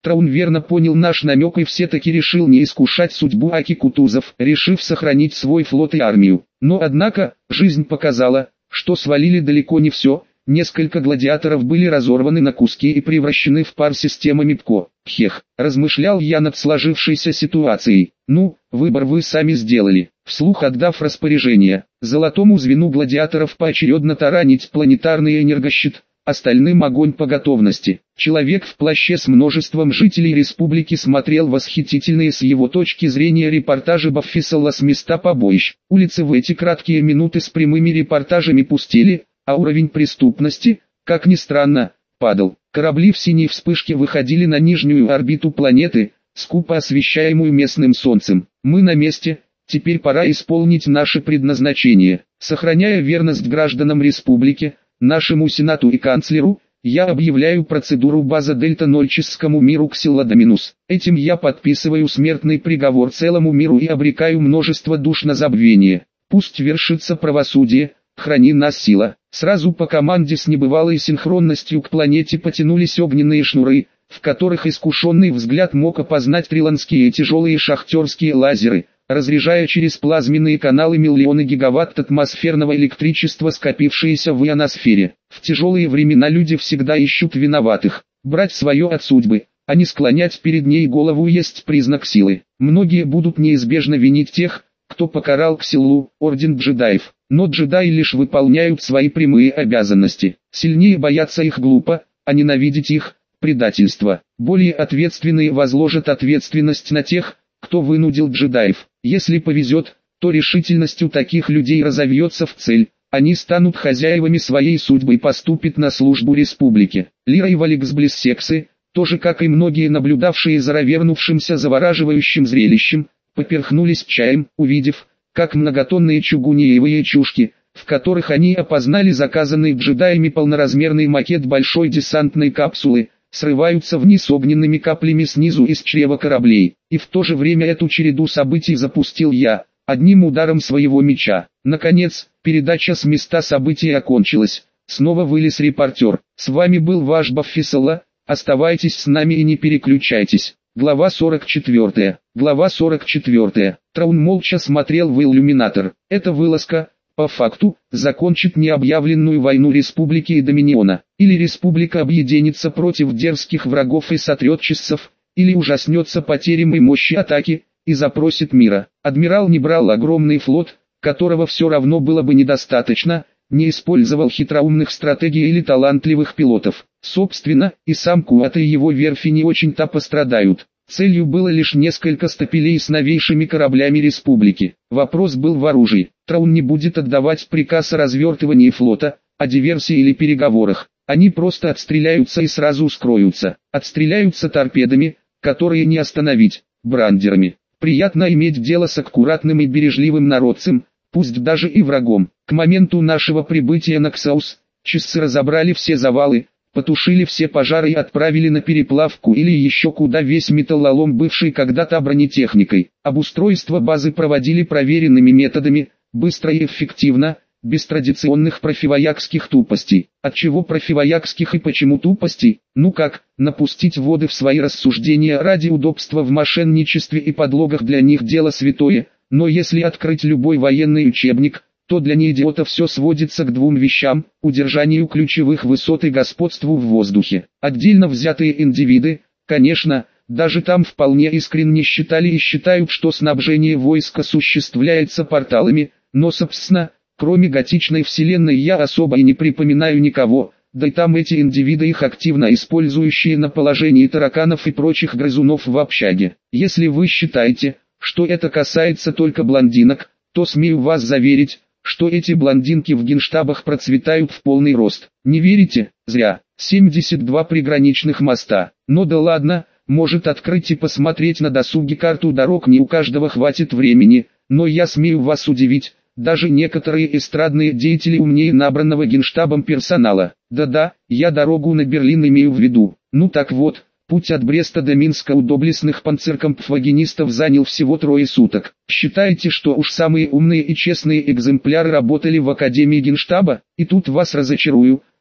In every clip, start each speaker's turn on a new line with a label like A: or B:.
A: Траун верно понял наш намек и все-таки решил не искушать судьбу Аки-Кутузов, решив сохранить свой флот и армию. Но однако, жизнь показала, что свалили далеко не все. Несколько гладиаторов были разорваны на куски и превращены в пар системами ПКО. Хех, размышлял я над сложившейся ситуацией. Ну, выбор вы сами сделали, вслух отдав распоряжение. Золотому звену гладиаторов поочередно таранить планетарный энергощит, остальным огонь по готовности. Человек в плаще с множеством жителей республики смотрел восхитительные с его точки зрения репортажи Баффисала с места побоищ. Улицы в эти краткие минуты с прямыми репортажами пустели, а уровень преступности, как ни странно, падал. Корабли в синей вспышке выходили на нижнюю орбиту планеты, скупо освещаемую местным солнцем. Мы на месте, теперь пора исполнить наше предназначение. Сохраняя верность гражданам республики, нашему сенату и канцлеру, я объявляю процедуру база Дельта-0 чистскому миру Ксилла-Доминус. Этим я подписываю смертный приговор целому миру и обрекаю множество душ на забвение. Пусть вершится правосудие, храни нас сила. Сразу по команде с небывалой синхронностью к планете потянулись огненные шнуры, в которых искушенный взгляд мог опознать триландские тяжелые шахтерские лазеры, разряжая через плазменные каналы миллионы гигаватт атмосферного электричества, скопившиеся в ионосфере. В тяжелые времена люди всегда ищут виноватых. Брать свое от судьбы, а не склонять перед ней голову, есть признак силы. Многие будут неизбежно винить тех, кто покарал Ксиллу, орден джедаев. Но джедаи лишь выполняют свои прямые обязанности. Сильнее бояться их глупо, а ненавидеть их – предательство. Более ответственные возложат ответственность на тех, кто вынудил джедаев. Если повезет, то решительностью таких людей разовьется в цель. Они станут хозяевами своей судьбы и поступят на службу республике. Лира и Валекс Блиссексы, тоже как и многие наблюдавшие за развернувшимся завораживающим зрелищем, поперхнулись чаем, увидев, как многотонные чугуниевые чушки, в которых они опознали заказанный джедаями полноразмерный макет большой десантной капсулы, срываются вниз огненными каплями снизу из чрева кораблей. И в то же время эту череду событий запустил я, одним ударом своего меча. Наконец, передача с места событий окончилась. Снова вылез репортер. С вами был ваш Баффисала, оставайтесь с нами и не переключайтесь. Глава 44. Глава 44. Траун молча смотрел в иллюминатор. Эта вылазка, по факту, закончит необъявленную войну Республики и Доминиона. Или Республика объединится против дерзких врагов и сотрет чистцев, или ужаснется потерям и мощи атаки, и запросит мира. Адмирал не брал огромный флот, которого все равно было бы недостаточно, не использовал хитроумных стратегий или талантливых пилотов. Собственно, и сам Куат и его верфи не очень-то пострадают. Целью было лишь несколько стапелей с новейшими кораблями республики. Вопрос был в оружии. Траун не будет отдавать приказ о развертывании флота, о диверсии или переговорах. Они просто отстреляются и сразу скроются. Отстреляются торпедами, которые не остановить, брандерами. Приятно иметь дело с аккуратным и бережливым народцем, пусть даже и врагом. К моменту нашего прибытия на Ксаус, чистцы разобрали все завалы, потушили все пожары и отправили на переплавку или еще куда весь металлолом, бывший когда-то бронетехникой. Обустройство базы проводили проверенными методами, быстро и эффективно, без традиционных профивоякских тупостей. Отчего профивоякских и почему тупостей? Ну как, напустить воды в свои рассуждения ради удобства в мошенничестве и подлогах для них дело святое, но если открыть любой военный учебник, то для неидиота все сводится к двум вещам: удержанию ключевых высот и господству в воздухе. Отдельно взятые индивиды, конечно, даже там вполне искренне считали и считают, что снабжение войск осуществляется порталами, но собственно, кроме готичной вселенной я особо и не припоминаю никого, да и там эти индивиды их активно использующие на положении тараканов и прочих грызунов в общаге. Если вы считаете, что это касается только блондинок, то смею вас заверить, что эти блондинки в генштабах процветают в полный рост. Не верите? Зря. 72 приграничных моста. Но да ладно, может открыть и посмотреть на досуге карту дорог не у каждого хватит времени, но я смею вас удивить, даже некоторые эстрадные деятели умнее набранного генштабом персонала. Да-да, я дорогу на Берлин имею в виду. Ну так вот, путь от Бреста до Минска у доблестных панцеркампфвагенистов занял всего 3 суток. Считаете, что уж самые умные и честные экземпляры работали в Академии Генштаба? И тут вас разочарую,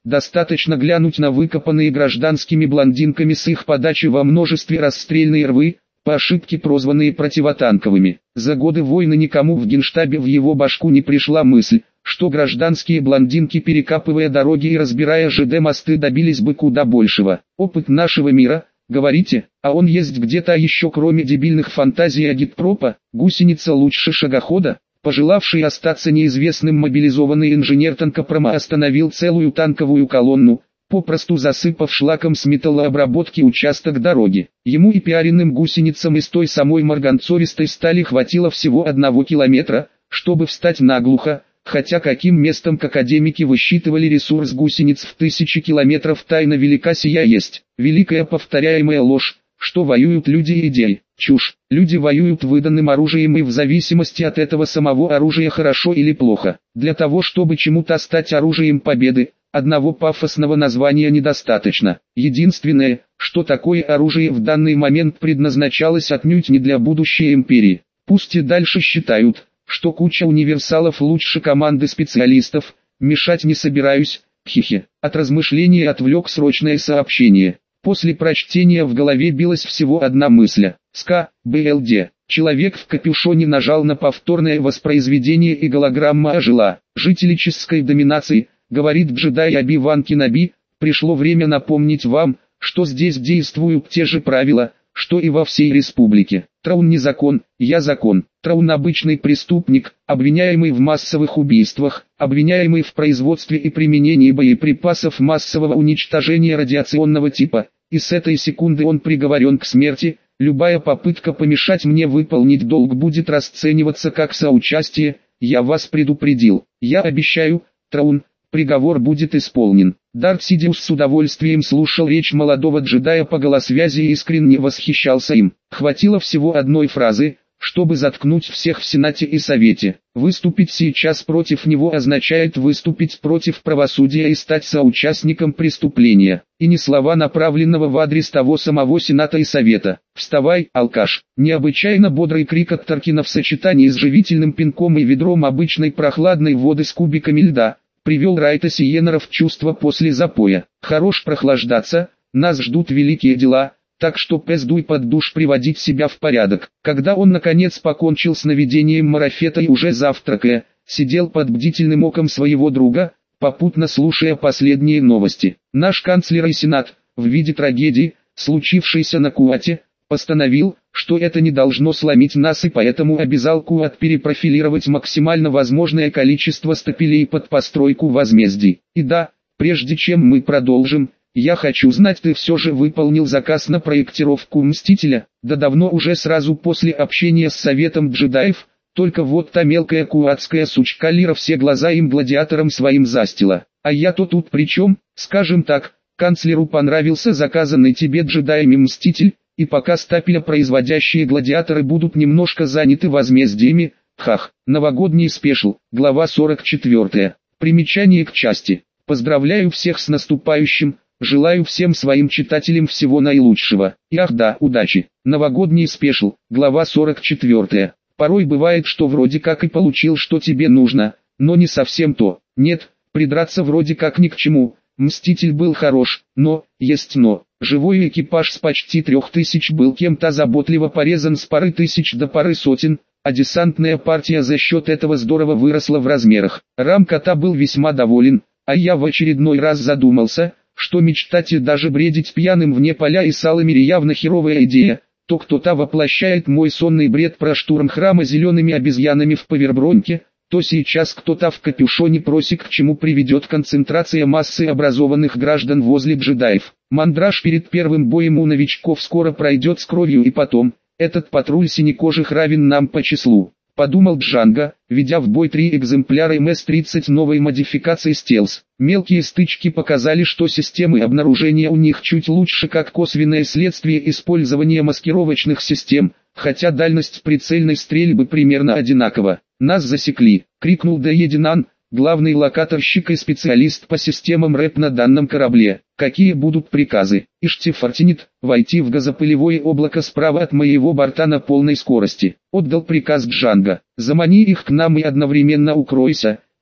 A: Достаточно глянуть на выкопанные гражданскими блондинками с их подачи во множестве расстрельные рвы, по ошибке прозванные противотанковыми. За годы войны никому в Генштабе в его башку не пришла мысль, что гражданские блондинки, перекапывая дороги и разбирая ЖД-мосты, добились бы куда большего. Опыт нашего мира, говорите, а он есть где-то еще кроме дебильных фантазий агитпропа? Гусеница лучше шагохода? Пожелавший остаться неизвестным мобилизованный инженер танкопрома остановил целую танковую колонну, попросту засыпав шлаком с металлообработки участок дороги. Ему и пиаренным гусеницам из той самой марганцовистой стали хватило всего 1 километра, чтобы встать наглухо, хотя каким местом академики высчитывали ресурс гусениц в 1000 километров, тайна велика сия есть. Великая повторяемая ложь, что воюют люди и идеи. Чушь. Люди воюют выданным оружием, и в зависимости от этого самого оружия хорошо или плохо. Для того, чтобы чему-то стать оружием победы, одного пафосного названия недостаточно. Единственное, что такое оружие в данный момент предназначалось отнюдь не для будущей империи. Пусть и дальше считают, что куча универсалов лучше команды специалистов, мешать не собираюсь, хихи. От размышления отвлек срочное сообщение. После прочтения в голове билась всего одна мысль. СК, БЛД. Человек в капюшоне нажал на повторное воспроизведение, и голограмма ожила. Жители чистской доминации, говорит джедай Оби-Ван Кеноби, пришло время напомнить вам, что здесь действуют те же правила, что и во всей республике. Траун не закон, я закон. Траун обычный преступник, обвиняемый в массовых убийствах, обвиняемый в производстве и применении боеприпасов массового уничтожения радиационного типа, и с этой секунды он приговорен к смерти. Любая попытка помешать мне выполнить долг будет расцениваться как соучастие. Я вас предупредил. Я обещаю, Траун, приговор будет исполнен. Дарт Сидиус с удовольствием слушал речь молодого джедая по голосвязи и искренне восхищался им. Хватило всего одной фразы, чтобы заткнуть всех в Сенате и Совете. Выступить сейчас против него означает выступить против правосудия и стать соучастником преступления. И не слова, направленного в адрес того самого Сената и Совета. «Вставай, алкаш!» Необычайно бодрый крик от Таркина в сочетании с живительным пинком и ведром обычной прохладной воды с кубиками льда привел Райта Сиенера в чувство после запоя. «Хорош прохлаждаться, нас ждут великие дела, так что пиздуй под душ приводить себя в порядок». Когда он наконец покончил с наведением марафета и уже завтракая, сидел под бдительным оком своего друга, попутно слушая последние новости. Наш канцлер и Сенат, в виде трагедии, случившейся на Куате, постановил, что это не должно сломить нас, и поэтому обязал Куат перепрофилировать максимально возможное количество стапелей под постройку возмездий. И да, прежде чем мы продолжим, я хочу знать, ты все же выполнил заказ на проектировку Мстителя? Да давно, уже сразу после общения с Советом джедаев, только вот та мелкая куатская сучка Лира все глаза им гладиатором своим застила. А я-то тут при чем? Скажем так, канцлеру понравился заказанный тебе джедаями Мститель, и пока стапелепроизводящие гладиаторы будут немножко заняты возмездиями, хах. Новогодний спешл, глава 44. Примечание к части. Поздравляю всех с наступающим, желаю всем своим читателям всего наилучшего. И ах да, удачи. Новогодний спешл, глава 44. Порой бывает, что вроде как и получил, что тебе нужно, но не совсем то. Нет, придраться вроде как ни к чему. Мститель был хорош, но, есть но. Живой экипаж с почти 3000 был кем-то заботливо порезан с пары тысяч до пары сотен, а десантная партия за счет этого здорово выросла в размерах. Рамкота был весьма доволен, а я в очередной раз задумался, что мечтать и даже бредить пьяным вне поля и саламири явно херовая идея. То кто-то воплощает мой сонный бред про штурм храма зелеными обезьянами в Поверброньке, то сейчас кто-то в капюшоне просит, к чему приведет концентрация массы образованных граждан возле джедаев. Мандраж перед первым боем у новичков скоро пройдет с кровью, и потом, этот патруль синекожих равен нам по числу. Подумал Джанго, ведя в бой 3 экземпляра МС-30 новой модификации стелс. Мелкие стычки показали, что системы обнаружения у них чуть лучше, как косвенное следствие использования маскировочных систем, хотя дальность прицельной стрельбы примерно одинакова. «Нас засекли!» — крикнул Даединан, главный локаторщик и специалист по системам РЭП на данном корабле. «Какие будут приказы?» «Иштифартинит, войти в газопылевое облако справа от моего борта на полной скорости», — отдал приказ Джанго. «Замани их к нам и одновременно укройся,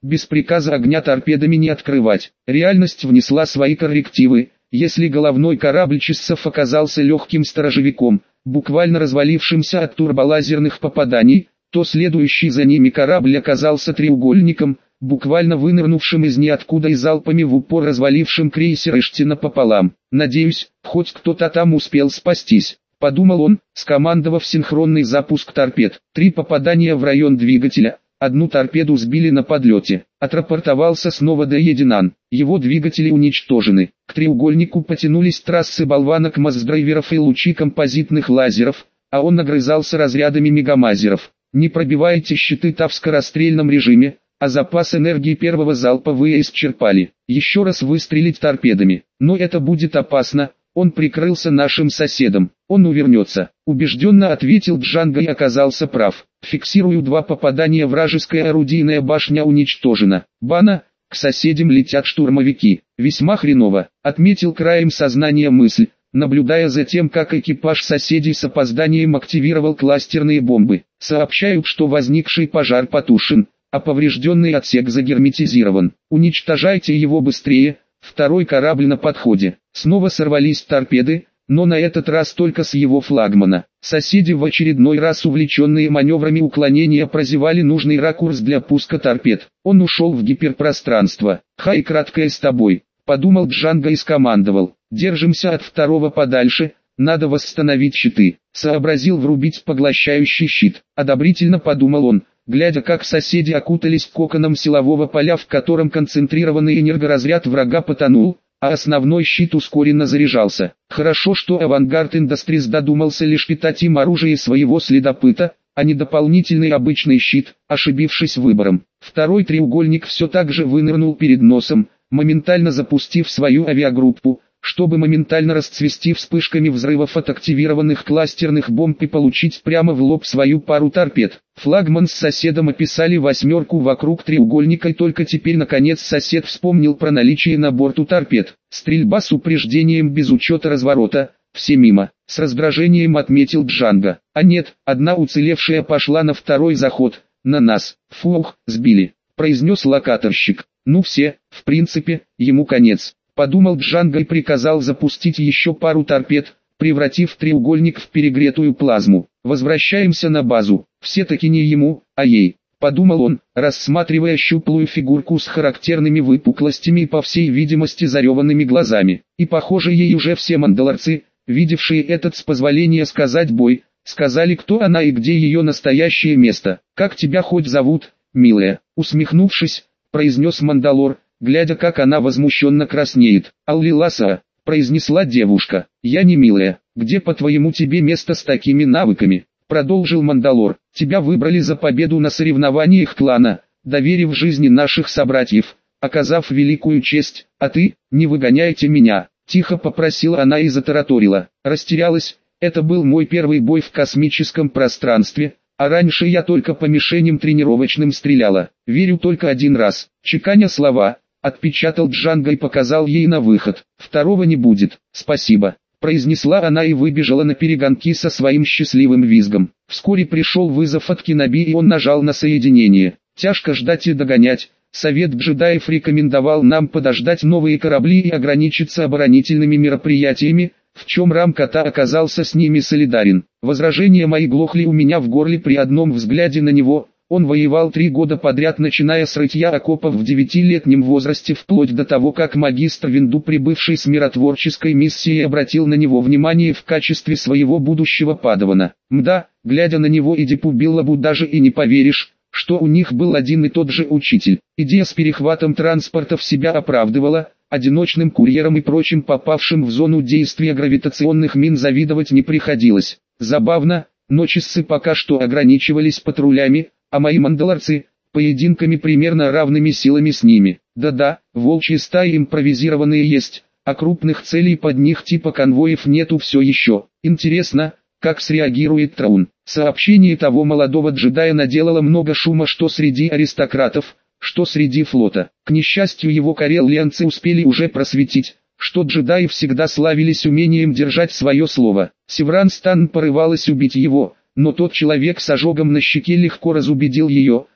A: без приказа огня торпедами не открывать. Реальность внесла свои коррективы. Если головной корабль часов оказался легким сторожевиком, буквально развалившимся от турболазерных попаданий, то следующий за ними корабль оказался треугольником, буквально вынырнувшим из ниоткуда и залпами в упор развалившим крейсер Эштина пополам. «Надеюсь, хоть кто-то там успел спастись», — подумал он, скомандовав синхронный запуск торпед. 3 попадания в район двигателя. Одну торпеду сбили на подлете. Отрапортовался снова Деединан. Его двигатели уничтожены. К треугольнику потянулись трассы болванок маздрайверов и лучи композитных лазеров, а он нагрызался разрядами мегамазеров. Не пробивайте щиты-то в скорострельном режиме, а запас энергии первого залпа вы исчерпали. Еще раз выстрелить торпедами. Но это будет опасно. Он прикрылся нашим соседом. Он увернется. Убежденно ответил Джанго и оказался прав. Фиксирую 2 попадания, вражеская орудийная башня уничтожена. Бана, к соседям летят штурмовики. Весьма хреново, отметил краем сознания мысль, наблюдая за тем, как экипаж соседей с опозданием активировал кластерные бомбы. Сообщают, что возникший пожар потушен, а поврежденный отсек загерметизирован. Уничтожайте его быстрее. Второй корабль на подходе. Снова сорвались торпеды, но на этот раз только с его флагмана. Соседи в очередной раз, увлеченные маневрами уклонения, прозевали нужный ракурс для пуска торпед. Он ушел в гиперпространство. «Хай, краткое с тобой», — подумал Джанго и скомандовал. «Держимся от второго подальше, надо восстановить щиты». Сообразил врубить поглощающий щит. Одобрительно подумал он, глядя, как соседи окутались коконом силового поля, в котором концентрированный энергоразряд врага потонул, а основной щит ускоренно заряжался. Хорошо, что Авангард Industries додумался лишь питать им оружие своего следопыта, а не дополнительный обычный щит, ошибившись выбором. Второй треугольник все так же вынырнул перед носом, моментально запустив свою авиагруппу, чтобы моментально расцвести вспышками взрывов от активированных кластерных бомб и получить прямо в лоб свою пару торпед. Флагман с соседом описали 8 вокруг треугольника, и только теперь наконец сосед вспомнил про наличие на борту торпед. Стрельба с упреждением без учета разворота, все мимо. С раздражением отметил Джанго. А нет, одна уцелевшая пошла на второй заход, на нас. «Фух, сбили», — произнес локаторщик. «Ну все, в принципе, ему конец», — подумал Джанго и приказал запустить еще пару торпед, превратив треугольник в перегретую плазму. «Возвращаемся на базу». Все-таки не ему, а ей, подумал он, рассматривая щуплую фигурку с характерными выпуклостями и, по всей видимости, зареванными глазами. И похоже, ей уже все мандалорцы, видевшие этот, с позволения сказать, бой, сказали, кто она и где ее настоящее место. «Как тебя хоть зовут, милая?» — усмехнувшись, произнес Мандалор, глядя, как она возмущенно краснеет. «Аллиласа», — произнесла девушка. «Я не милая. Где, по-твоему, тебе место с такими навыками?» — продолжил Мандалор. «Тебя выбрали за победу на соревнованиях клана, доверив жизни наших собратьев, оказав великую честь, а ты, не выгоняйте меня», — тихо попросила она и затараторила. «Растерялась, это был мой первый бой в космическом пространстве, а раньше я только по мишеням тренировочным стреляла. Верю только один раз». Чеканя слова, отпечатал Джанго и показал ей на выход. «Второго не будет, спасибо», — произнесла она и выбежала на перегонки со своим счастливым визгом. Вскоре пришел вызов от Киноби, и он нажал на соединение. «Тяжко ждать и догонять. Совет джедаев рекомендовал нам подождать новые корабли и ограничиться оборонительными мероприятиями, в чем Рамката оказался с ними солидарен. Возражения мои глохли у меня в горле при одном взгляде на него». Он воевал 3 года подряд, начиная с рытья окопов в 9-летнем возрасте, вплоть до того, как магистр Винду, прибывший с миротворческой миссией, обратил на него внимание в качестве своего будущего падавана. Мда, глядя на него и Дипу Биллабу, даже и не поверишь, что у них был один и тот же учитель. Идея с перехватом транспортов себя оправдывала, одиночным курьерам и прочим попавшим в зону действия гравитационных мин завидовать не приходилось. Забавно, но часы пока что ограничивались патрулями, а мои мандалорцы — поединками примерно равными силами с ними. Да-да, волчьи стаи импровизированные есть, а крупных целей под них типа конвоев нету все еще. Интересно, как среагирует Траун. Сообщение того молодого джедая наделало много шума что среди аристократов, что среди флота. К несчастью, его кореллианцы успели уже просветить, что джедаи всегда славились умением держать свое слово. Севран Стан порывалась убить его, но тот человек с ожогом на щеке легко разубедил ее,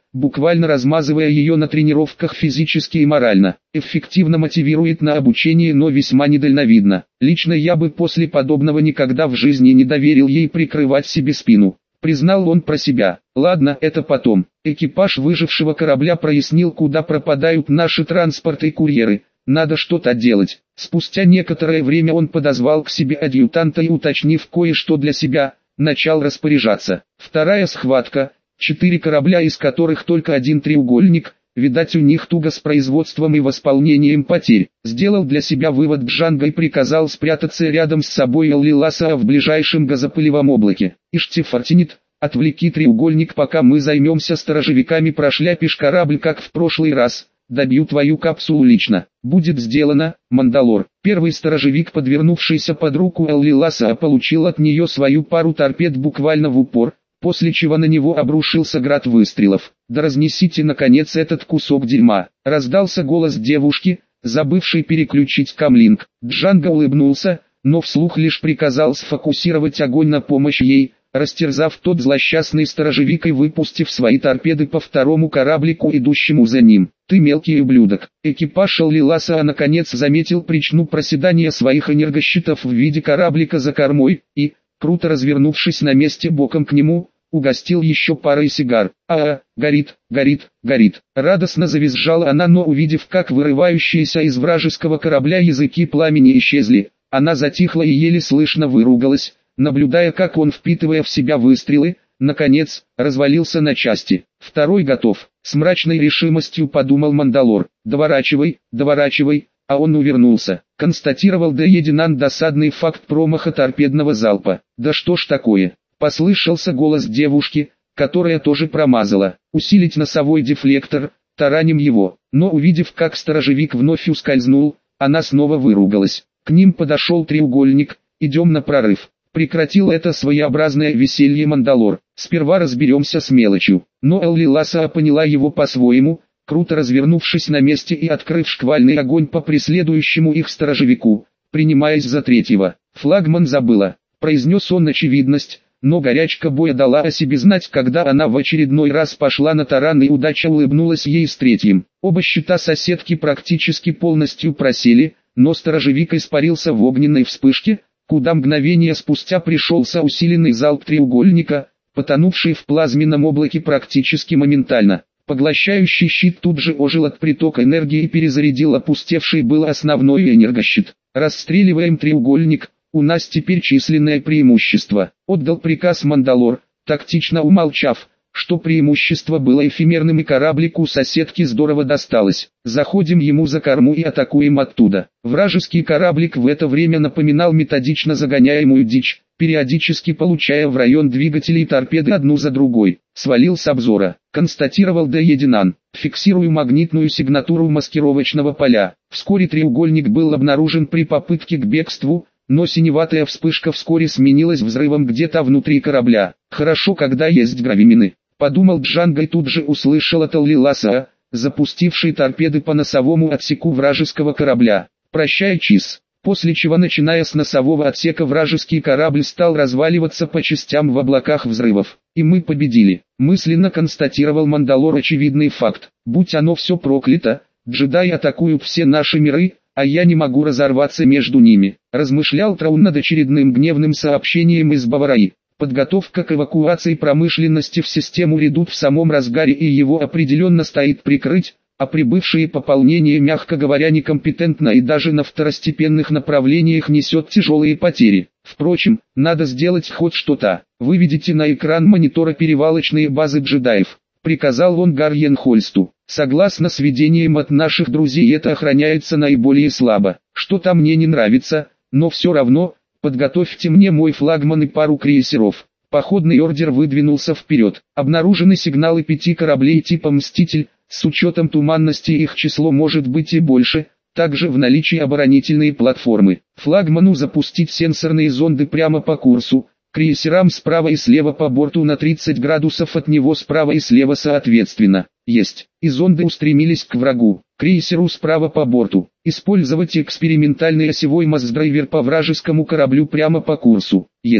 A: буквально размазывая ее на тренировках физически и морально. Эффективно мотивирует на обучение, но весьма недальновидно. Лично я бы после подобного никогда в жизни не доверил ей прикрывать себе спину. Признал он про себя. Ладно, это потом. Экипаж выжившего корабля прояснил, куда пропадают наши транспорты и курьеры. Надо что-то делать. Спустя некоторое время он подозвал к себе адъютанта и, уточнив кое-что для себя, начал распоряжаться. Вторая схватка. 4 корабля, из которых только один треугольник. Видать, у них туго с производством и восполнением потерь. Сделал для себя вывод Джанго и приказал спрятаться рядом с собой Эллиласа в ближайшем газопылевом облаке. Иштифартинит, отвлеки треугольник, пока мы займемся сторожевиками, прошляпишь корабль, как в прошлый раз. Добью твою капсулу лично. Будет сделано, Мандалор. Первый сторожевик, подвернувшийся под руку Эллиласа, получил от нее свою пару торпед буквально в упор, после чего на него обрушился град выстрелов. «Да разнесите наконец этот кусок дерьма!» — раздался голос девушки, забывшей переключить камлинг. Джанго улыбнулся, но вслух лишь приказал сфокусировать огонь на помощь ей, растерзав тот злосчастный сторожевик и выпустив свои торпеды по второму кораблику, идущему за ним. «Ты мелкий ублюдок!» Экипаж Эллиласа наконец заметил причину проседания своих энергощитов в виде кораблика за кормой, и, круто развернувшись на месте боком к нему, угостил еще парой сигар. Горит, горит, горит. Радостно завизжала она, но увидев, как вырывающиеся из вражеского корабля языки пламени исчезли, она затихла и еле слышно выругалась, наблюдая, как он, впитывая в себя выстрелы, наконец, развалился на части. Второй готов. С мрачной решимостью подумал Мандалор. Доворачивай, доворачивай. А он увернулся. Констатировал Д-Единан досадный факт промаха торпедного залпа. Да что ж такое? Послышался голос девушки, которая тоже промазала. Усилить носовой дефлектор, тараним его. Но увидев, как сторожевик вновь ускользнул, она снова выругалась. К ним подошел треугольник. Идем на прорыв. Прекратил это своеобразное веселье Мандалор. Сперва разберемся с мелочью. Но Эллиласа поняла его по-своему, круто развернувшись на месте и открыв шквальный огонь по преследующему их сторожевику, принимаясь за третьего. «Флагман забыла», — произнес он очевидность, но горячка боя дала о себе знать, когда она в очередной раз пошла на таран, и удача улыбнулась ей с третьим. Оба щита соседки практически полностью просели, но сторожевик испарился в огненной вспышке, куда мгновение спустя пришелся усиленный залп треугольника, потонувший в плазменном облаке практически моментально. Поглощающий щит тут же ожил от притока энергии и перезарядил опустевший был основной энергощит. «Расстреливаем треугольник, у нас теперь численное преимущество», — отдал приказ Мандалор, тактично умолчав, что преимущество было эфемерным и кораблику соседки здорово досталось. «Заходим ему за корму и атакуем оттуда». Вражеский кораблик в это время напоминал методично загоняемую дичь, периодически получая в район двигателей торпеды одну за другой. «Свалил с обзора», — констатировал Д-Единан. «Фиксирую магнитную сигнатуру маскировочного поля». Вскоре треугольник был обнаружен при попытке к бегству, но синеватая вспышка вскоре сменилась взрывом где-то внутри корабля. «Хорошо, когда есть гравимины», — подумал Джанго и тут же услышал от Эллиласа, запустивший торпеды по носовому отсеку вражеского корабля. «Прощай, Чиз». После чего, начиная с носового отсека, вражеский корабль стал разваливаться по частям в облаках взрывов. «И мы победили», — мысленно констатировал Мандалор очевидный факт. «Будь оно все проклято, джедаи атакуют все наши миры, а я не могу разорваться между ними», — размышлял Траун над очередным гневным сообщением из Бавараи. Подготовка к эвакуации промышленности в систему Редут в самом разгаре, и его определенно стоит прикрыть, а прибывшие пополнения, мягко говоря, некомпетентно и даже на второстепенных направлениях несет тяжелые потери. Впрочем, надо сделать хоть что-то. «Выведите на экран монитора перевалочные базы джедаев», — приказал он Гарьен Хольсту. «Согласно сведениям от наших друзей, это охраняется наиболее слабо. Что-то мне не нравится, но все равно, подготовьте мне мой флагман и пару крейсеров». Походный ордер выдвинулся вперед. Обнаружены сигналы 5 кораблей типа «Мститель», с учетом туманности их число может быть и больше, также в наличии оборонительные платформы. Флагману запустить сенсорные зонды прямо по курсу, крейсерам справа и слева по борту на 30 градусов от него справа и слева соответственно. Есть. И зонды устремились к врагу. Крейсеру справа по борту. Использовать экспериментальный осевой мастдрайвер по вражескому кораблю прямо по курсу. Есть.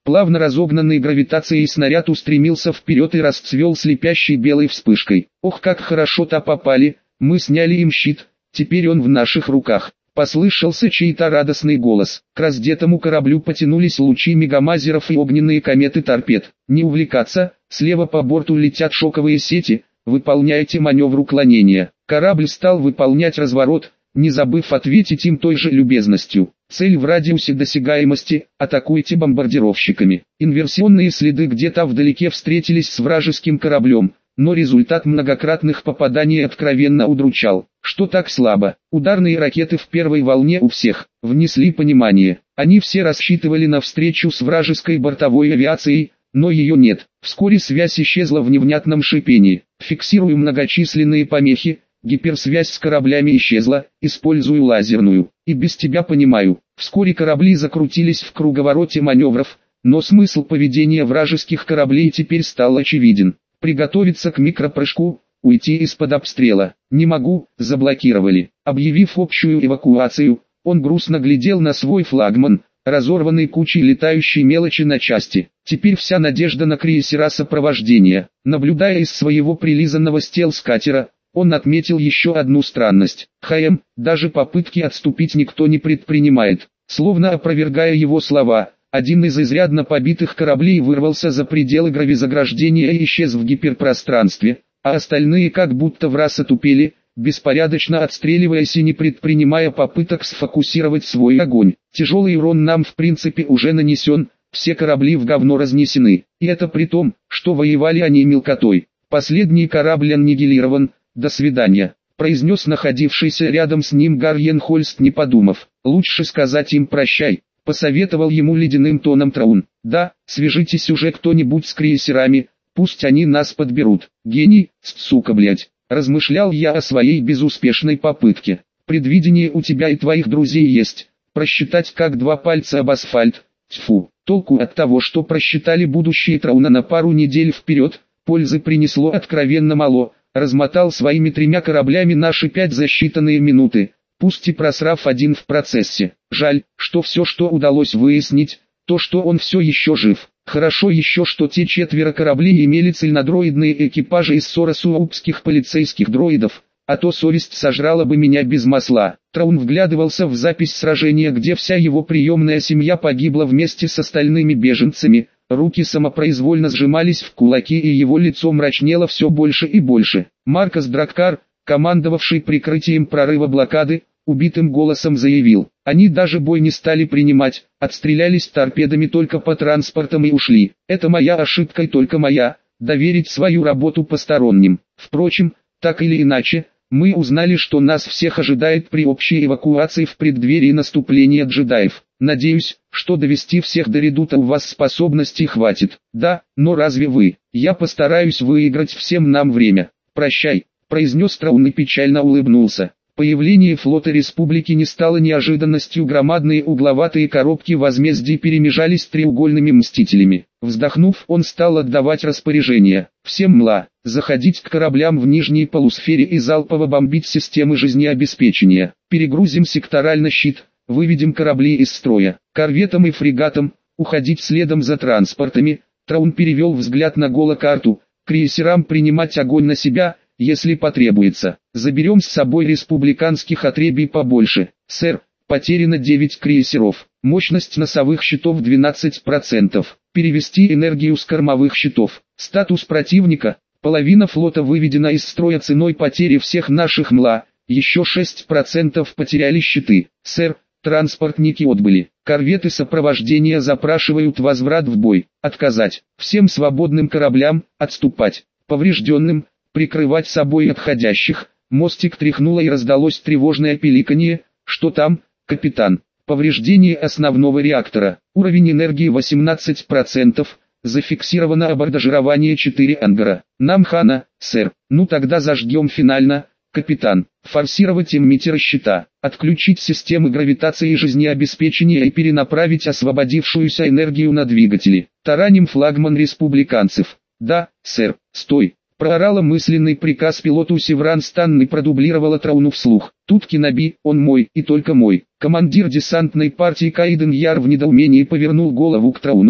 A: Плавно разогнанный гравитацией снаряд устремился вперед и расцвел слепящей белой вспышкой. Ох, как хорошо-то попали, мы сняли им щит, теперь он в наших руках. Послышался чей-то радостный голос. К раздетому кораблю потянулись лучи мегамазеров и огненные кометы торпед. Не увлекаться, слева по борту летят шоковые сети, выполняйте маневр уклонения. Корабль стал выполнять разворот, не забыв ответить им той же любезностью. Цель в радиусе досягаемости, атакуйте бомбардировщиками. Инверсионные следы где-то вдалеке встретились с вражеским кораблем, но результат многократных попаданий откровенно удручал. Что так слабо? Ударные ракеты в первой волне у всех внесли понимание. Они все рассчитывали на встречу с вражеской бортовой авиацией, но ее нет. Вскоре связь исчезла в невнятном шипении. Фиксирую многочисленные помехи. Гиперсвязь с кораблями исчезла, использую лазерную. И без тебя понимаю. Вскоре корабли закрутились в круговороте маневров, но смысл поведения вражеских кораблей теперь стал очевиден. Приготовиться к микропрыжку, уйти из-под обстрела. Не могу, заблокировали. Объявив общую эвакуацию, он грустно глядел на свой флагман, разорванный кучей летающей мелочи на части. Теперь вся надежда на крейсера сопровождения. Наблюдая из своего прилизанного стелс-катера, он отметил еще одну странность. Даже попытки отступить никто не предпринимает. Словно опровергая его слова, один из изрядно побитых кораблей вырвался за пределы гравизаграждения и исчез в гиперпространстве, а остальные как будто враз отупели, беспорядочно отстреливаясь и не предпринимая попыток сфокусировать свой огонь. Тяжелый урон нам в принципе уже нанесен, все корабли в говно разнесены. И это при том, что воевали они мелкотой. Последний корабль аннигилирован. «До свидания», — произнес находившийся рядом с ним Гарьенхольст, не подумав. «Лучше сказать им прощай», — посоветовал ему ледяным тоном Траун. «Да, свяжитесь уже кто-нибудь с крейсерами, пусть они нас подберут». «Гений, сука, блять», — размышлял я о своей безуспешной попытке. «Предвидение у тебя и твоих друзей есть, просчитать как два пальца об асфальт. Тьфу, толку от того, что просчитали будущее Трауна на пару недель вперед, пользы принесло откровенно мало». Размотал своими 3 кораблями наши 5 за считанные минуты, пусть и просрав один в процессе. Жаль, что все, что удалось выяснить, то что он все еще жив. Хорошо еще, что те 4 кораблей имели цельнодроидные экипажи из соросуопских полицейских дроидов, а то совесть сожрала бы меня без масла. Траун вглядывался в запись сражения, где вся его приемная семья погибла вместе с остальными беженцами. Руки самопроизвольно сжимались в кулаки, и его лицо мрачнело все больше и больше. Маркос Драккар, командовавший прикрытием прорыва блокады, убитым голосом заявил: «Они даже бой не стали принимать, отстрелялись торпедами только по транспортам и ушли. Это моя ошибка и только моя, доверить свою работу посторонним. Впрочем, так или иначе, мы узнали, что нас всех ожидает при общей эвакуации в преддверии наступления джедаев. Надеюсь, что довести всех до редута у вас способностей хватит. Да, но разве вы? Я постараюсь выиграть всем нам время. Прощай», — произнес Траун и печально улыбнулся. Появление флота Республики не стало неожиданностью. Громадные угловатые коробки возмездий перемежались с треугольными мстителями. Вздохнув, он стал отдавать распоряжения. «Всем мла, заходить к кораблям в нижней полусфере и залпово бомбить системы жизнеобеспечения. Перегрузим секторально щит, выведем корабли из строя. Корветам и фрегатам, уходить следом за транспортами». Траун перевел взгляд на голокарту. «Крейсерам принимать огонь на себя, если потребуется. Заберем с собой республиканских отребий побольше. Сэр, потеряно 9 крейсеров. Мощность носовых щитов 12%. Перевести энергию с кормовых щитов. Статус противника. Половина флота выведена из строя ценой потери всех наших мла. Еще 6% потеряли щиты. Сэр, транспортники отбыли. Корветы сопровождения запрашивают возврат в бой. Отказать. Всем свободным кораблям отступать. Поврежденным прикрывать собой отходящих. Мостик тряхнуло и раздалось тревожное пиликанье. «Что там, капитан?» «Повреждение основного реактора. Уровень энергии 18%. Зафиксировано абордажирование 4 ангара. Нам хана, сэр. Ну тогда зажгем финально, капитан. Форсировать эмиттеры щита. Отключить системы гравитации и жизнеобеспечения и перенаправить освободившуюся энергию на двигатели. Тараним флагман республиканцев». «Да, сэр. Стой!» Проорала мысленный приказ пилоту Севран Станн и продублировала Трауну вслух. «Тут Киноби, он мой и только мой». Командир десантной партии Каиден Яр в недоумении повернул голову к Трауну,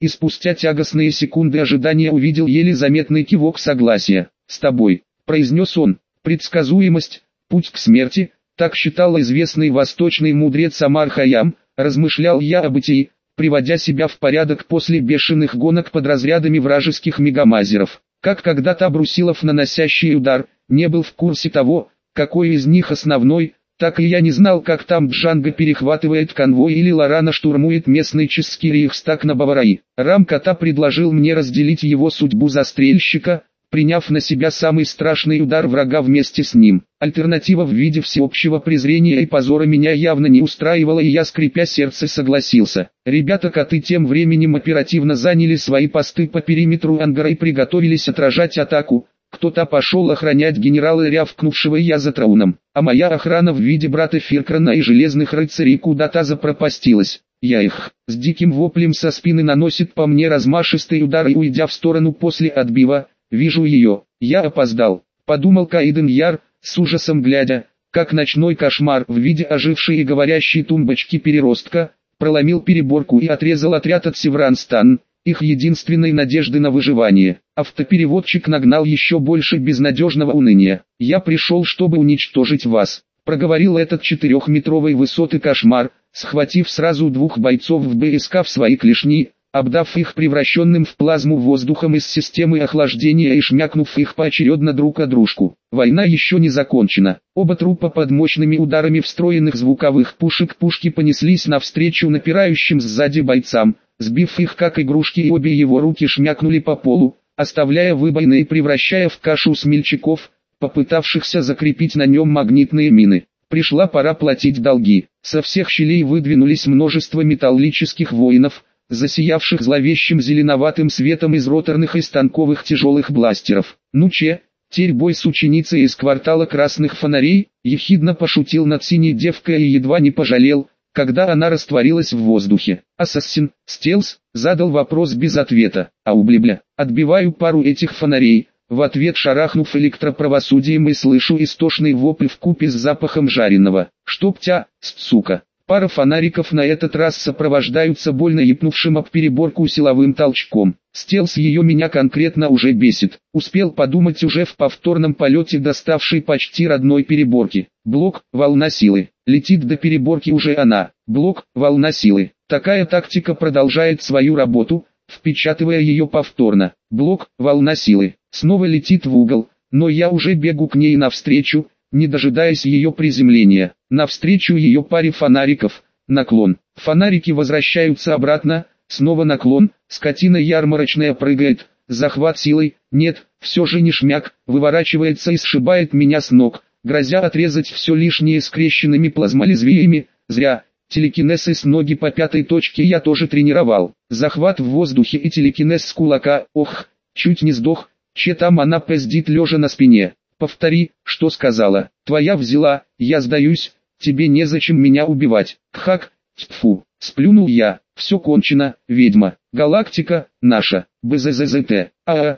A: и спустя тягостные секунды ожидания увидел еле заметный кивок согласия. «С тобой», — произнес он, — «предсказуемость, путь к смерти», так считал известный восточный мудрец Амар Хайям, размышлял я о бытии, приводя себя в порядок после бешеных гонок под разрядами вражеских мегамазеров. Как когда-то Брусилов, наносящий удар, не был в курсе того, какой из них основной, так и я не знал, как там Джанго перехватывает конвой или Лорана штурмует местный чешский рейхстаг на Баварии. Рам-Кота предложил мне разделить его судьбу застрельщика, приняв на себя самый страшный удар врага вместе с ним. Альтернатива в виде всеобщего презрения и позора меня явно не устраивала, и я, скрипя сердце, согласился. Ребята-коты тем временем оперативно заняли свои посты по периметру ангара и приготовились отражать атаку. Кто-то пошел охранять генерала, рявкнувшего я за Трауном, а моя охрана в виде брата Фиркрана и железных рыцарей куда-то запропастилась. Я их с диким воплем со спины наносит по мне размашистый удар, и уйдя в сторону после отбива, вижу ее. Я опоздал, подумал Каиден Яр, с ужасом глядя, как ночной кошмар в виде ожившей и говорящей тумбочки переростка проломил переборку и отрезал отряд от Севранстан, их единственной надежды на выживание. Автопереводчик нагнал еще больше безнадежного уныния. «Я пришел, чтобы уничтожить вас», — проговорил этот 4-метровой высоты кошмар, схватив сразу 2 бойцов в БСК в свои клешни, обдав их превращенным в плазму воздухом из системы охлаждения и шмякнув их поочередно друг о дружку. Война еще не закончена. Оба трупа под мощными ударами встроенных звуковых пушек пушки понеслись навстречу напирающим сзади бойцам, сбив их как игрушки, и обе его руки шмякнули по полу, оставляя выбоины и превращая в кашу смельчаков, попытавшихся закрепить на нем магнитные мины. Пришла пора платить долги. Со всех щелей выдвинулись множество металлических воинов, засиявших зловещим зеленоватым светом из роторных и станковых тяжелых бластеров. «Ну че, теперь бой с ученицей из квартала красных фонарей», ехидно пошутил над синей девкой и едва не пожалел, когда она растворилась в воздухе. «Ассасин, стелс?» — задал вопрос без ответа. «А ублебля, отбиваю пару этих фонарей», в ответ шарахнув электроправосудием, и слышу истошный вопль вкупе с запахом жареного. «Чтоб тя, сука!» Пара фонариков на этот раз сопровождаются больно епнувшим об переборку силовым толчком. Стелс ее меня конкретно уже бесит. Успел подумать уже в повторном полете, доставшей почти родной переборки. Блок, волна силы. Летит до переборки уже она. Блок, волна силы. Такая тактика продолжает свою работу, впечатывая ее повторно. Блок, волна силы. Снова летит в угол, но я уже бегу к ней навстречу, не дожидаясь ее приземления. Навстречу ее паре фонариков, наклон. Фонарики возвращаются обратно, снова наклон, скотина ярмарочная прыгает, захват силой, нет, все же не шмяк, выворачивается и сшибает меня с ног, грозя отрезать все лишнее скрещенными плазмолезвиями. Зря, телекинез с ноги по 5-й точке я тоже тренировал. Захват в воздухе и телекинез с кулака, ох, чуть не сдох, че там она пиздит лежа на спине. «Повтори, что сказала. Твоя взяла, я сдаюсь, тебе незачем меня убивать». «Кхак, тьфу», сплюнул я. «Все кончено, ведьма. Галактика, наша. БЗЗЗТ.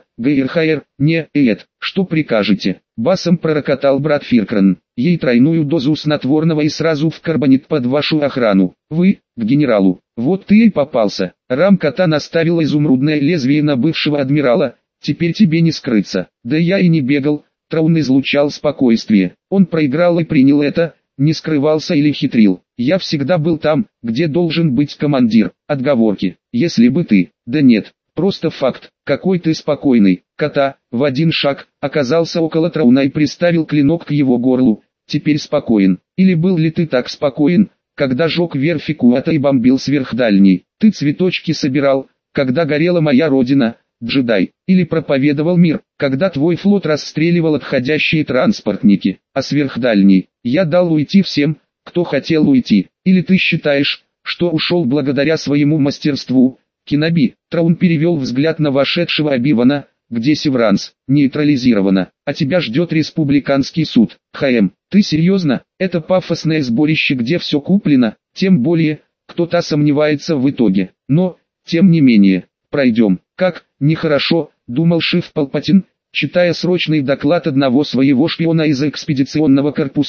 A: ГРХР, не, эт. Что прикажете?» Басом пророкотал брат Фиркран. «Ей тройную дозу снотворного и сразу в карбонит под вашу охрану. Вы, к генералу». «Вот ты и попался». Рам-Кота наставил изумрудное лезвие на бывшего адмирала. «Теперь тебе не скрыться». «Да я и не бегал». Траун излучал спокойствие. Он проиграл и принял это, не скрывался или хитрил. «Я всегда был там, где должен быть командир». Отговорки. «Если бы ты...» «Да нет, просто факт. Какой ты спокойный». Кота, в один шаг, оказался около Трауна и приставил клинок к его горлу. «Теперь спокоен. Или был ли ты так спокоен, когда жег верфи Куата и бомбил сверхдальний? Ты цветочки собирал, когда горела моя родина, джедай, или проповедовал мир, когда твой флот расстреливал отходящие транспортники, а сверхдальний, я дал уйти всем, кто хотел уйти. Или ты считаешь, что ушел благодаря своему мастерству?» Киноби. Траун перевел взгляд на вошедшего Обивана, где Севранс, нейтрализировано, а тебя ждет республиканский суд. ХМ, ты серьезно? Это пафосное сборище, где все куплено, тем более, кто-то сомневается в итоге. Но, тем не менее, пройдем. Как, нехорошо, думал Шиф Палпатин, читая срочный доклад одного своего шпиона из экспедиционного корпуса.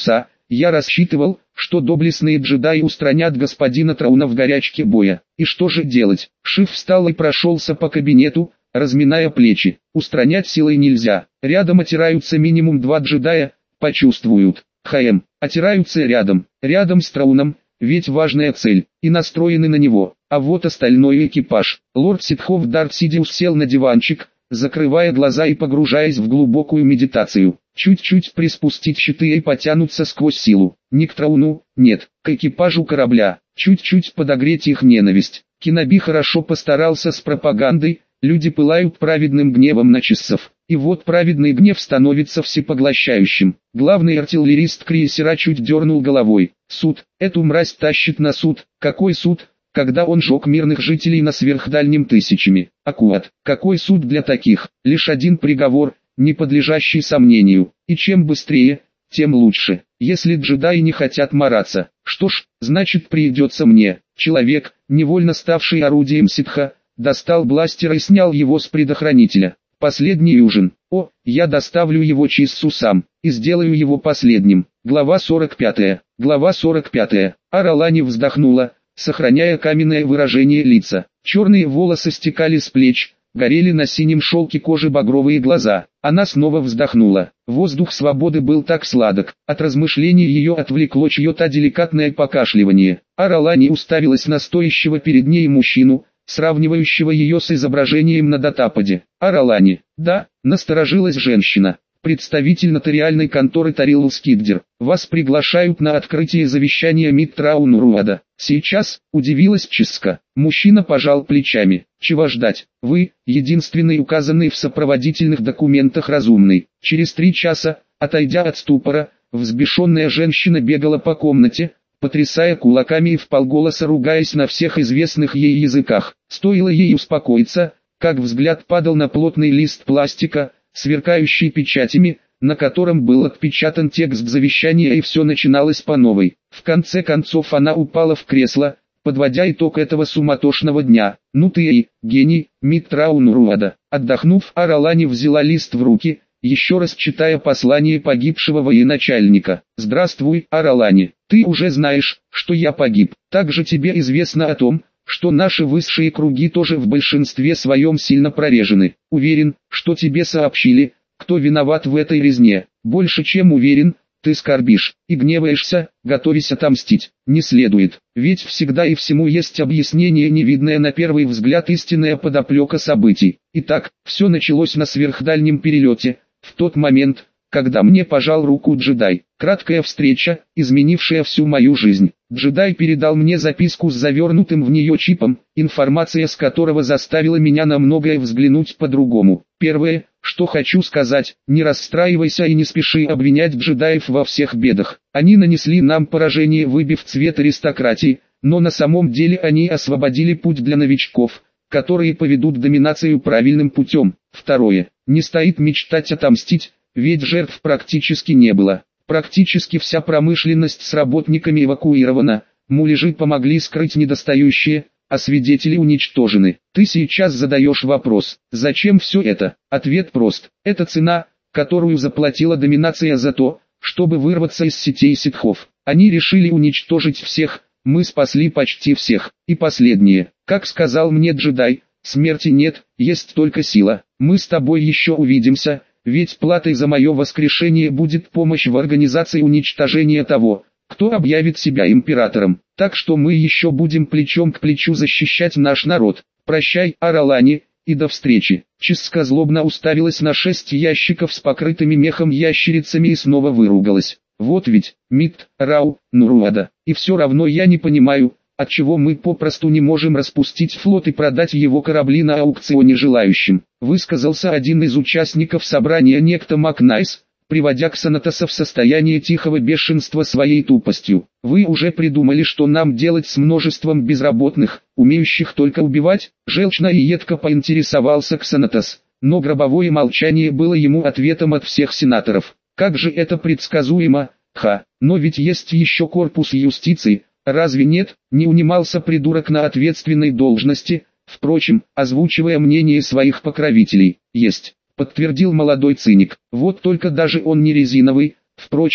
A: Я рассчитывал, что доблестные джедаи устранят господина Трауна в горячке боя. И что же делать? Шиф встал и прошелся по кабинету, разминая плечи. Устранять силой нельзя. Рядом отираются минимум 2 джедая, почувствуют. Отираются рядом с Трауном, ведь важная цель, и настроены на него. А вот остальной экипаж. Лорд Ситхов Дарт Сидиус сел на диванчик, закрывая глаза и погружаясь в глубокую медитацию. Чуть-чуть приспустить щиты и потянуться сквозь силу. Не к Трауну, нет, к экипажу корабля. Чуть-чуть подогреть их ненависть. Киноби хорошо постарался с пропагандой, люди пылают праведным гневом на часов. И вот праведный гнев становится всепоглощающим. Главный артиллерист крейсера чуть дернул головой. Суд, эту мразь тащит на суд. Какой суд, когда он жег мирных жителей на сверхдальнем тысячами? Аккуат, какой суд для таких? Лишь один приговор, не подлежащий сомнению. И чем быстрее, тем лучше. Если джедаи не хотят мараться, что ж, значит придется мне. Человек, невольно ставший орудием ситха, достал бластер и снял его с предохранителя. Последний ужин. Я доставлю его Чиссу сам, и сделаю его последним. Глава 45. Глава 45. Аралани вздохнула, сохраняя каменное выражение лица. Черные волосы стекали с плеч, горели на синем шелке кожи багровые глаза. Она снова вздохнула. Воздух свободы был так сладок. От размышлений ее отвлекло чье-то деликатное покашливание. Аралани уставилась на стоящего перед ней мужчину, сравнивающего ее с изображением на датападе. Аралани, да, насторожилась женщина. Представитель нотариальной конторы Тарил Скиддер. Вас приглашают на открытие завещания Миттрау Нуруада. Сейчас, удивилась Чиска. Мужчина пожал плечами. Чего ждать? Вы, единственный указанный в сопроводительных документах разумный. Через 3 часа, отойдя от ступора, взбешенная женщина бегала по комнате, потрясая кулаками и вполголоса ругаясь на всех известных ей языках. Стоило ей успокоиться, как взгляд падал на плотный лист пластика, сверкающий печатями, на котором был отпечатан текст завещания, и все начиналось по новой. В конце концов она упала в кресло, подводя итог этого суматошного дня. Ну ты и, гений, Миттрау Нуруада. Отдохнув, Аралани взяла лист в руки, еще раз читая послание погибшего военачальника. «Здравствуй, Аралани, ты уже знаешь, что я погиб. Также тебе известно о том, что наши высшие круги тоже в большинстве своем сильно прорежены. Уверен, что тебе сообщили, кто виноват в этой резне. Больше чем уверен, ты скорбишь и гневаешься, готовясь отомстить. Не следует, ведь всегда и всему есть объяснение, невидное на первый взгляд истинная подоплека событий. Итак, все началось на сверхдальнем перелете, в тот момент, когда мне пожал руку джедай. Краткая встреча, изменившая всю мою жизнь. Джедай передал мне записку с завернутым в нее чипом, информация с которого заставила меня на многое взглянуть по-другому. Первое, что хочу сказать, не расстраивайся и не спеши обвинять джедаев во всех бедах. Они нанесли нам поражение, выбив цвет аристократии, но на самом деле они освободили путь для новичков, которые поведут доминацию правильным путем. Второе, не стоит мечтать отомстить, ведь жертв практически не было. Практически вся промышленность с работниками эвакуирована, муляжи помогли скрыть недостающие, а свидетели уничтожены. Ты сейчас задаешь вопрос, зачем все это? Ответ прост. Это цена, которую заплатила доминация за то, чтобы вырваться из сетей ситхов. Они решили уничтожить всех, мы спасли почти всех. И последнее, как сказал мне джедай, смерти нет, есть только сила. Мы с тобой еще увидимся. Ведь платой за мое воскрешение будет помощь в организации уничтожения того, кто объявит себя императором. Так что мы еще будем плечом к плечу защищать наш народ. Прощай, Аралани, и до встречи. Чиска злобно уставилась на 6 ящиков с покрытыми мехом ящерицами и снова выругалась. Вот ведь, Миттрау Нуруада. И все равно я не понимаю, отчего мы попросту не можем распустить флот и продать его корабли на аукционе желающим. Высказался один из участников собрания, некто Макнайс, приводя Ксанатоса в состояние тихого бешенства своей тупостью. Вы уже придумали, что нам делать с множеством безработных, умеющих только убивать? Желчно и едко поинтересовался Ксанатос, но гробовое молчание было ему ответом от всех сенаторов. Как же это предсказуемо, но ведь есть еще корпус юстиции. Разве нет? Не унимался придурок на ответственной должности, впрочем, озвучивая мнение своих покровителей. Есть, подтвердил молодой циник. Вот только даже он не резиновый. Впрочем,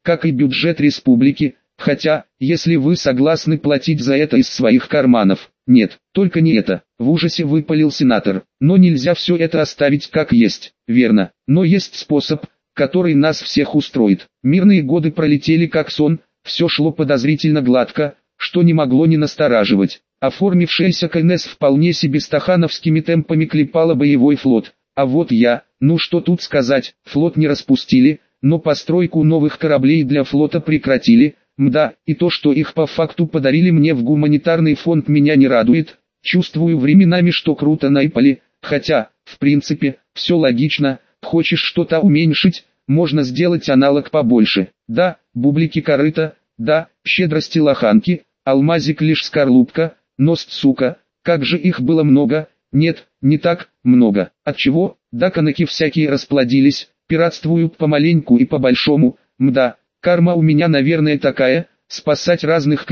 A: как и бюджет республики, хотя, если вы согласны платить за это из своих карманов. Нет, только не это, в ужасе выпалил сенатор. Но нельзя все это оставить как есть, верно, но есть способ, который нас всех устроит. Мирные годы пролетели как сон, все шло подозрительно гладко, что не могло не настораживать. Оформившаяся КНС вполне себе стахановскими темпами клепала боевой флот. А вот ну что тут сказать, флот не распустили, но постройку новых кораблей для флота прекратили. Мда, и то, что их по факту подарили мне в гуманитарный фонд, меня не радует. Чувствую временами, что круто найпали, хотя, в принципе, все логично. Хочешь что-то уменьшить, можно сделать аналог побольше. Да, бублики корыта, да, щедрости лоханки, алмазик лишь скорлупка, но сука, как же их было много. Нет, не так много. Отчего? Да, канаки всякие расплодились, пиратствуют помаленьку и по-большому. Мда, карма у меня, наверное, такая, спасать разных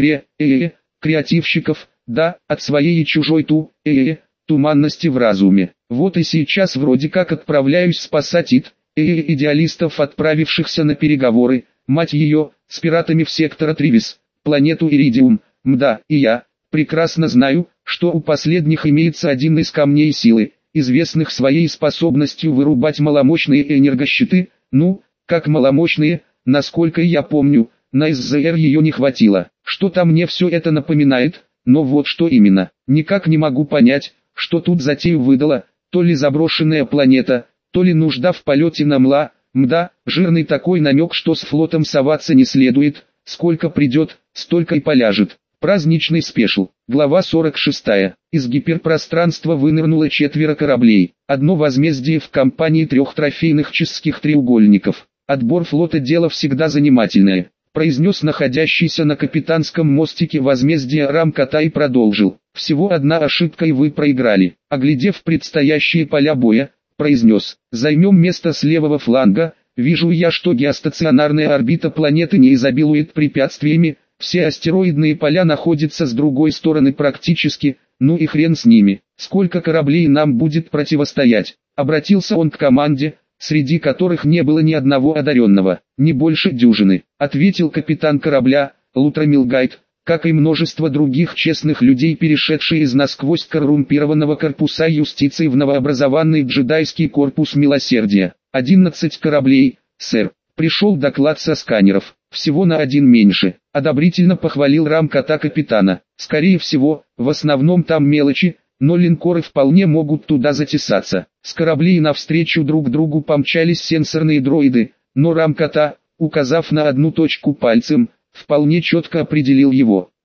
A: креативщиков, да, от своей и чужой туманности в разуме. Вот и сейчас вроде как отправляюсь спасать идеалистов, отправившихся на переговоры, мать ее, с пиратами в сектор Тривис, планету Иридиум. Мда, и я прекрасно знаю, что у последних имеется один из камней силы, известных своей способностью вырубать маломощные энергощиты. Ну, как маломощные, насколько я помню, на СЗР ее не хватило. Что-то мне все это напоминает, но вот что именно, никак не могу понять, что тут затею выдала, то ли заброшенная планета, то ли нужда в полете на Мда, жирный такой намек, что с флотом соваться не следует, сколько придет, столько и поляжет. Праздничный спешл. Глава 46. Из гиперпространства вынырнуло 4 кораблей. Одно возмездие в компании 3 трофейных чешских треугольников. Отбор флота — дело всегда занимательное, произнес находящийся на капитанском мостике возмездия Рамката и продолжил. Всего одна ошибка, и вы проиграли. Оглядев предстоящие поля боя, произнес: займем место с левого фланга. Вижу я, что геостационарная орбита планеты не изобилует препятствиями. Все астероидные поля находятся с другой стороны практически, ну и хрен с ними. Сколько кораблей нам будет противостоять? Обратился он к команде, среди которых не было ни одного одаренного. Не больше дюжины, ответил капитан корабля, Лутра Милгайт, как и множество других честных людей, перешедшие из насквозь коррумпированного корпуса юстиции в новообразованный джедайский корпус милосердия. 11 кораблей, сэр. Пришел доклад со сканеров, всего на 1 меньше. Одобрительно похвалил Рамката капитана. Скорее всего, в основном там мелочи, но линкоры вполне могут туда затесаться. С кораблей навстречу друг другу помчались сенсорные дроиды, но Рамката, указав на одну точку пальцем, вполне четко определил его.